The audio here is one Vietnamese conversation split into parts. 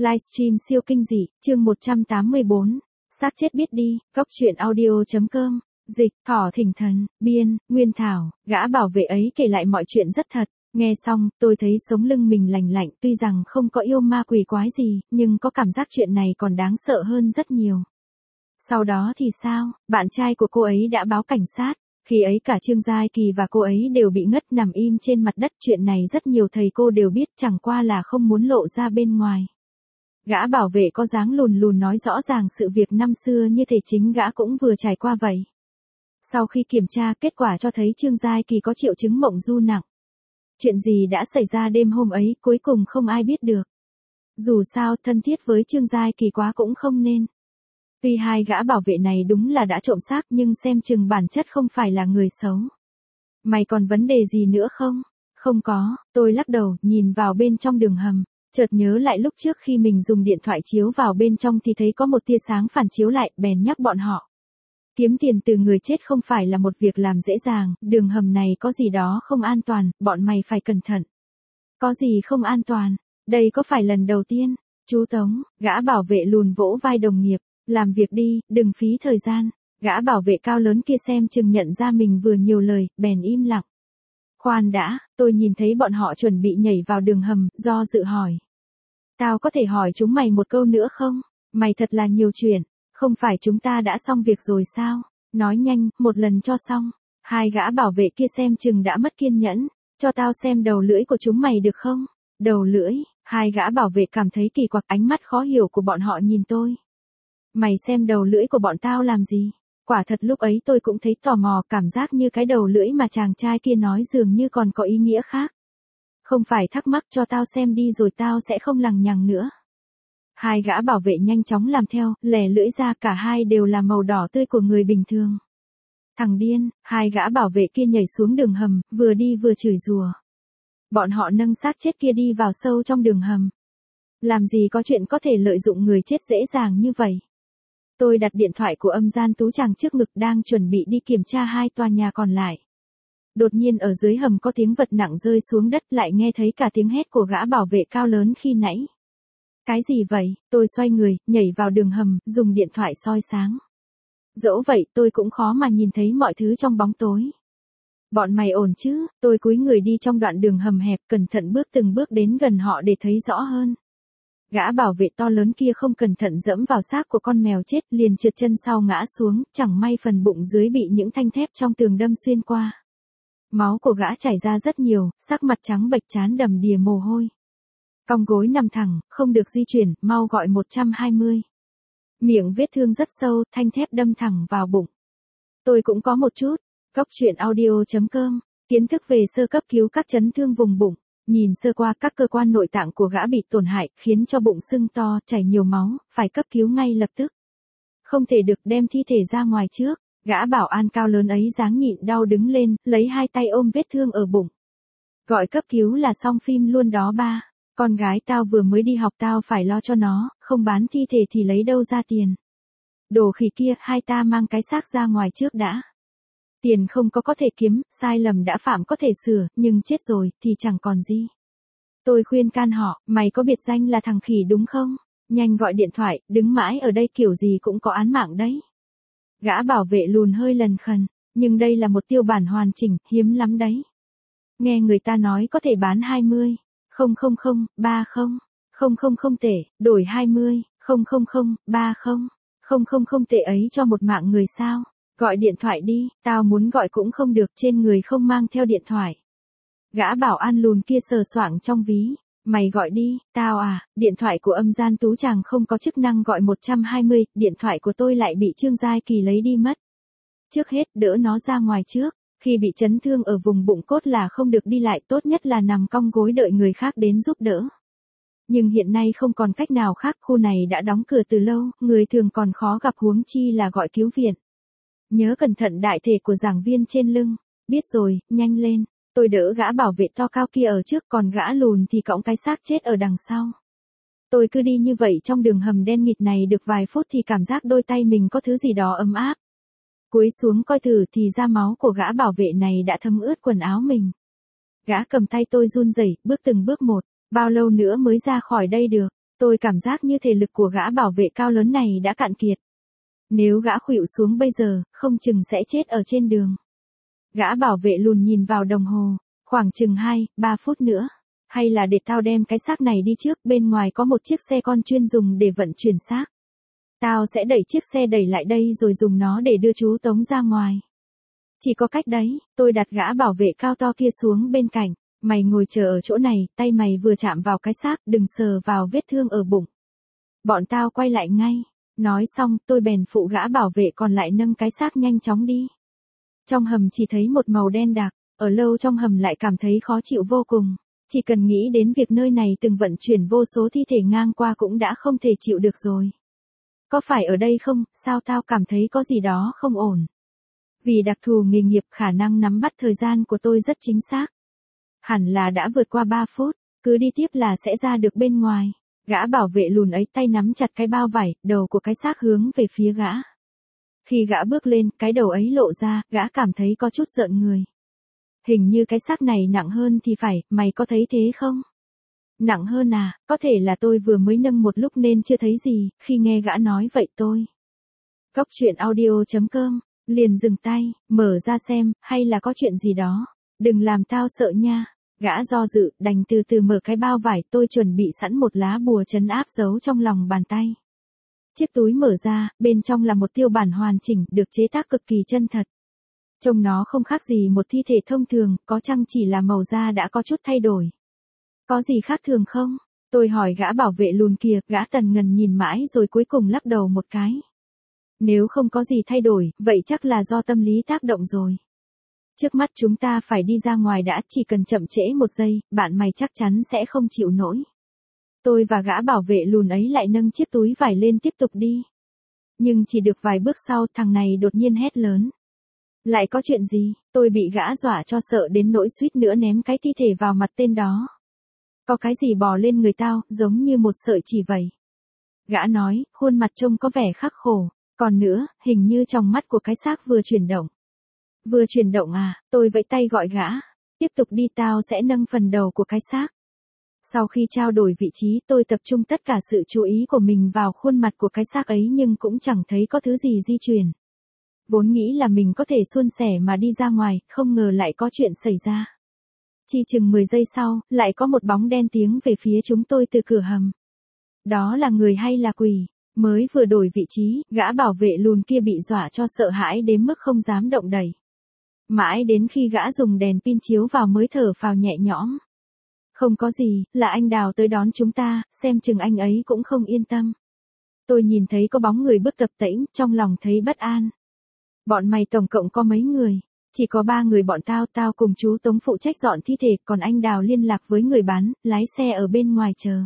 Livestream siêu kinh dị, chương 184. Xác chết biết đi, góc truyện audio.com. Dịch, Thỏ Thỉnh Thần, biên, Nguyên Thảo. Gã bảo vệ ấy kể lại mọi chuyện rất thật. Nghe xong, tôi thấy sống lưng mình lành lạnh, tuy rằng không có yêu ma quỷ quái gì, nhưng có cảm giác chuyện này còn đáng sợ hơn rất nhiều. Sau đó thì sao? Bạn trai của cô ấy đã báo cảnh sát. Khi ấy cả Trương Giai Kỳ và cô ấy đều bị ngất nằm im trên mặt đất. Chuyện này rất nhiều thầy cô đều biết, chẳng qua là không muốn lộ ra bên ngoài. Gã bảo vệ có dáng lùn lùn nói rõ ràng sự việc năm xưa như thể chính gã cũng vừa trải qua vậy. Sau khi kiểm tra, kết quả cho thấy Trương Giai Kỳ có triệu chứng mộng du nặng. Chuyện gì đã xảy ra đêm hôm ấy cuối cùng không ai biết được. Dù sao thân thiết với Trương Giai Kỳ quá cũng không nên. Tuy hai gã bảo vệ này đúng là đã trộm xác nhưng xem chừng bản chất không phải là người xấu. Mày còn vấn đề gì nữa không? Không có, tôi lắc đầu, nhìn vào bên trong đường hầm. Chợt nhớ lại lúc trước khi mình dùng điện thoại chiếu vào bên trong thì thấy có một tia sáng phản chiếu lại, bèn nhắc bọn họ. Kiếm tiền từ người chết không phải là một việc làm dễ dàng, đường hầm này có gì đó không an toàn, bọn mày phải cẩn thận. Có gì không an toàn? Đây có phải lần đầu tiên? Chú Tống, gã bảo vệ lùn vỗ vai đồng nghiệp. Làm việc đi, đừng phí thời gian. Gã bảo vệ cao lớn kia xem chừng nhận ra mình vừa nhiều lời, bèn im lặng. Khoan đã, tôi nhìn thấy bọn họ chuẩn bị nhảy vào đường hầm, do dự hỏi. Tao có thể hỏi chúng mày một câu nữa không? Mày thật là nhiều chuyện, không phải chúng ta đã xong việc rồi sao? Nói nhanh, một lần cho xong. Hai gã bảo vệ kia xem chừng đã mất kiên nhẫn. Cho tao xem đầu lưỡi của chúng mày được không? Đầu lưỡi, hai gã bảo vệ cảm thấy kỳ quặc, ánh mắt khó hiểu của bọn họ nhìn tôi. Mày xem đầu lưỡi của bọn tao làm gì? Quả thật lúc ấy tôi cũng thấy tò mò, cảm giác như cái đầu lưỡi mà chàng trai kia nói dường như còn có ý nghĩa khác. Không phải thắc mắc, cho tao xem đi rồi tao sẽ không lằng nhằng nữa. Hai gã bảo vệ nhanh chóng làm theo, lè lưỡi ra, cả hai đều là màu đỏ tươi của người bình thường. Thằng điên, hai gã bảo vệ kia nhảy xuống đường hầm, vừa đi vừa chửi rủa. Bọn họ nâng xác chết kia đi vào sâu trong đường hầm. Làm gì có chuyện có thể lợi dụng người chết dễ dàng như vậy. Tôi đặt điện thoại của Âm Gian Tú Tràng trước ngực, đang chuẩn bị đi kiểm tra hai tòa nhà còn lại. Đột nhiên ở dưới hầm có tiếng vật nặng rơi xuống đất, lại nghe thấy cả tiếng hét của gã bảo vệ cao lớn khi nãy. Cái gì vậy? Tôi xoay người, nhảy vào đường hầm, dùng điện thoại soi sáng. Dẫu vậy tôi cũng khó mà nhìn thấy mọi thứ trong bóng tối. Bọn mày ổn chứ? Tôi cúi người đi trong đoạn đường hầm hẹp, cẩn thận bước từng bước đến gần họ để thấy rõ hơn. Gã bảo vệ to lớn kia không cẩn thận dẫm vào xác của con mèo chết, liền trượt chân sau ngã xuống, chẳng may phần bụng dưới bị những thanh thép trong tường đâm xuyên qua. Máu của gã chảy ra rất nhiều, sắc mặt trắng bệch, trán đầm đìa mồ hôi. Cong gối nằm thẳng, không được di chuyển, mau gọi 120. Miệng vết thương rất sâu, thanh thép đâm thẳng vào bụng. Tôi cũng có một chút. Góc truyện audio.com. Kiến thức về sơ cấp cứu các chấn thương vùng bụng. Nhìn sơ qua các cơ quan nội tạng của gã bị tổn hại, khiến cho bụng sưng to, chảy nhiều máu, phải cấp cứu ngay lập tức. Không thể được, đem thi thể ra ngoài trước. Gã bảo an cao lớn ấy dáng nhịn đau đứng lên, lấy hai tay ôm vết thương ở bụng. Gọi cấp cứu là xong phim luôn đó ba. Con gái tao vừa mới đi học, tao phải lo cho nó, không bán thi thể thì lấy đâu ra tiền. Đồ khỉ kia, hai ta mang cái xác ra ngoài trước đã. Tiền không có thể kiếm, sai lầm đã phạm có thể sửa, nhưng chết rồi thì chẳng còn gì. Tôi khuyên can họ, mày có biệt danh là thằng khỉ đúng không? Nhanh gọi điện thoại, đứng mãi ở đây kiểu gì cũng có án mạng đấy. Gã bảo vệ lùn hơi lần khần, nhưng đây là một tiêu bản hoàn chỉnh, hiếm lắm đấy. Nghe người ta nói có thể bán 20. 000, 30. 000 tệ, đổi 20. 000, 30. 000 tệ ấy cho một mạng người sao? Gọi điện thoại đi, tao muốn gọi cũng không được, trên người không mang theo điện thoại. Gã bảo an lùn kia sờ soạng trong ví. Mày gọi đi, tao à, điện thoại của Âm Gian Tú Tràng không có chức năng gọi 120, điện thoại của tôi lại bị Trương Giai Kỳ lấy đi mất. Trước hết đỡ nó ra ngoài trước, khi bị chấn thương ở vùng bụng cốt là không được đi lại, tốt nhất là nằm cong gối đợi người khác đến giúp đỡ. Nhưng hiện nay không còn cách nào khác, khu này đã đóng cửa từ lâu, người thường còn khó gặp, huống chi là gọi cứu viện. Nhớ cẩn thận đại thể của giảng viên trên lưng. Biết rồi, nhanh lên. Tôi đỡ gã bảo vệ to cao kia ở trước, còn gã lùn thì cõng cái xác chết ở đằng sau. Tôi cứ đi như vậy trong đường hầm đen nghịt này được vài phút thì cảm giác đôi tay mình có thứ gì đó ấm áp. Cúi xuống coi thử thì ra máu của gã bảo vệ này đã thấm ướt quần áo mình. Gã cầm tay tôi run rẩy, bước từng bước một. Bao lâu nữa mới ra khỏi đây được? Tôi cảm giác như thể lực của gã bảo vệ cao lớn này đã cạn kiệt. Nếu gã khuỵu xuống bây giờ, không chừng sẽ chết ở trên đường. Gã bảo vệ lùn nhìn vào đồng hồ, khoảng chừng 2-3 phút nữa. Hay là để tao đem cái xác này đi trước, bên ngoài có một chiếc xe con chuyên dùng để vận chuyển xác. Tao sẽ đẩy chiếc xe đẩy lại đây rồi dùng nó để đưa chú Tống ra ngoài. Chỉ có cách đấy, tôi đặt gã bảo vệ cao to kia xuống bên cạnh. Mày ngồi chờ ở chỗ này, tay mày vừa chạm vào cái xác, đừng sờ vào vết thương ở bụng. Bọn tao quay lại ngay. Nói xong, tôi bèn phụ gã bảo vệ còn lại nâng cái xác nhanh chóng đi. Trong hầm chỉ thấy một màu đen đặc, ở lâu trong hầm lại cảm thấy khó chịu vô cùng. Chỉ cần nghĩ đến việc nơi này từng vận chuyển vô số thi thể ngang qua cũng đã không thể chịu được rồi. Có phải ở đây không, sao tao cảm thấy có gì đó không ổn. Vì đặc thù nghề nghiệp khả năng nắm bắt thời gian của tôi rất chính xác. Hẳn là đã vượt qua 3 phút, cứ đi tiếp là sẽ ra được bên ngoài. Gã bảo vệ lùn ấy tay nắm chặt cái bao vải, đầu của cái xác hướng về phía gã. Khi gã bước lên, cái đầu ấy lộ ra, gã cảm thấy có chút rợn người. Hình như cái xác này nặng hơn thì phải, mày có thấy thế không? Nặng hơn à, có thể là tôi vừa mới nâng một lúc nên chưa thấy gì, khi nghe gã nói vậy tôi. Góc truyện audio.com, liền dừng tay, mở ra xem, hay là có chuyện gì đó. Đừng làm tao sợ nha. Gã do dự, đành từ từ mở cái bao vải, tôi chuẩn bị sẵn một lá bùa trấn áp giấu trong lòng bàn tay. Chiếc túi mở ra, bên trong là một tiêu bản hoàn chỉnh, được chế tác cực kỳ chân thật. Trông nó không khác gì một thi thể thông thường, có chăng chỉ là màu da đã có chút thay đổi. Có gì khác thường không? Tôi hỏi gã bảo vệ lùn kia, gã tần ngần nhìn mãi rồi cuối cùng lắc đầu một cái. Nếu không có gì thay đổi, vậy chắc là do tâm lý tác động rồi. Trước mắt chúng ta phải đi ra ngoài đã, chỉ cần chậm trễ một giây, bạn mày chắc chắn sẽ không chịu nổi. Tôi và gã bảo vệ lùn ấy lại nâng chiếc túi vải lên tiếp tục đi. Nhưng chỉ được vài bước sau, thằng này đột nhiên hét lớn. Lại có chuyện gì? Tôi bị gã dọa cho sợ đến nỗi suýt nữa ném cái thi thể vào mặt tên đó. Có cái gì bò lên người tao, giống như một sợi chỉ vậy. Gã nói, khuôn mặt trông có vẻ khắc khổ. Còn nữa, hình như trong mắt của cái xác vừa chuyển động. Vừa chuyển động à, tôi vẫy tay gọi gã. Tiếp tục đi, tao sẽ nâng phần đầu của cái xác. Sau khi trao đổi vị trí, tôi tập trung tất cả sự chú ý của mình vào khuôn mặt của cái xác ấy nhưng cũng chẳng thấy có thứ gì di chuyển. Vốn nghĩ là mình có thể suôn sẻ mà đi ra ngoài, không ngờ lại có chuyện xảy ra. Chỉ chừng 10 giây sau, lại có một bóng đen tiến về phía chúng tôi từ cửa hầm. Đó là người hay là quỷ? Mới vừa đổi vị trí, gã bảo vệ lùn kia bị dọa cho sợ hãi đến mức không dám động đậy. Mãi đến khi gã dùng đèn pin chiếu vào mới thở phào nhẹ nhõm. Không có gì, là anh Đào tới đón chúng ta, xem chừng anh ấy cũng không yên tâm. Tôi nhìn thấy có bóng người bước tập tễnh, trong lòng thấy bất an. Bọn mày tổng cộng có mấy người? Chỉ có 3 người bọn tao cùng chú Tống phụ trách dọn thi thể, còn anh Đào liên lạc với người bán, lái xe ở bên ngoài chờ.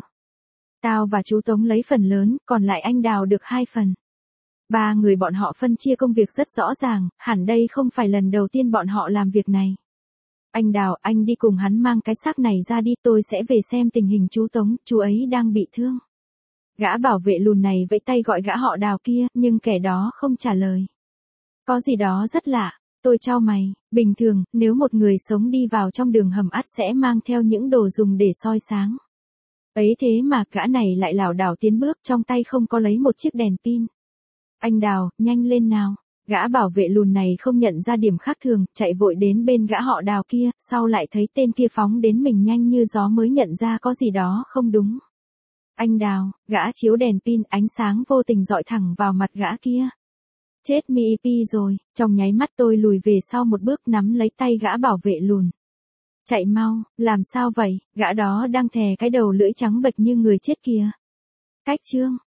Tao và chú Tống lấy phần lớn, còn lại anh Đào được 2 phần. 3 người bọn họ phân chia công việc rất rõ ràng, hẳn đây không phải lần đầu tiên bọn họ làm việc này. Anh Đào, anh đi cùng hắn mang cái xác này ra đi, tôi sẽ về xem tình hình chú Tống, chú ấy đang bị thương. Gã bảo vệ lùn này vẫy tay gọi gã họ Đào kia, nhưng kẻ đó không trả lời. Có gì đó rất lạ, tôi chau mày, bình thường, nếu một người sống đi vào trong đường hầm ắt sẽ mang theo những đồ dùng để soi sáng. Ấy thế mà gã này lại lảo đảo tiến bước, trong tay không có lấy một chiếc đèn pin. Anh Đào, nhanh lên nào. Gã bảo vệ lùn này không nhận ra điểm khác thường, chạy vội đến bên gã họ Đào kia, sau lại thấy tên kia phóng đến mình nhanh như gió mới nhận ra có gì đó không đúng. Anh Đào, gã chiếu đèn pin, ánh sáng vô tình dọi thẳng vào mặt gã kia. Chết mi rồi, trong nháy mắt tôi lùi về sau một bước nắm lấy tay gã bảo vệ lùn. Chạy mau, làm sao vậy, gã đó đang thè cái đầu lưỡi trắng bệch như người chết kìa. Cách chương.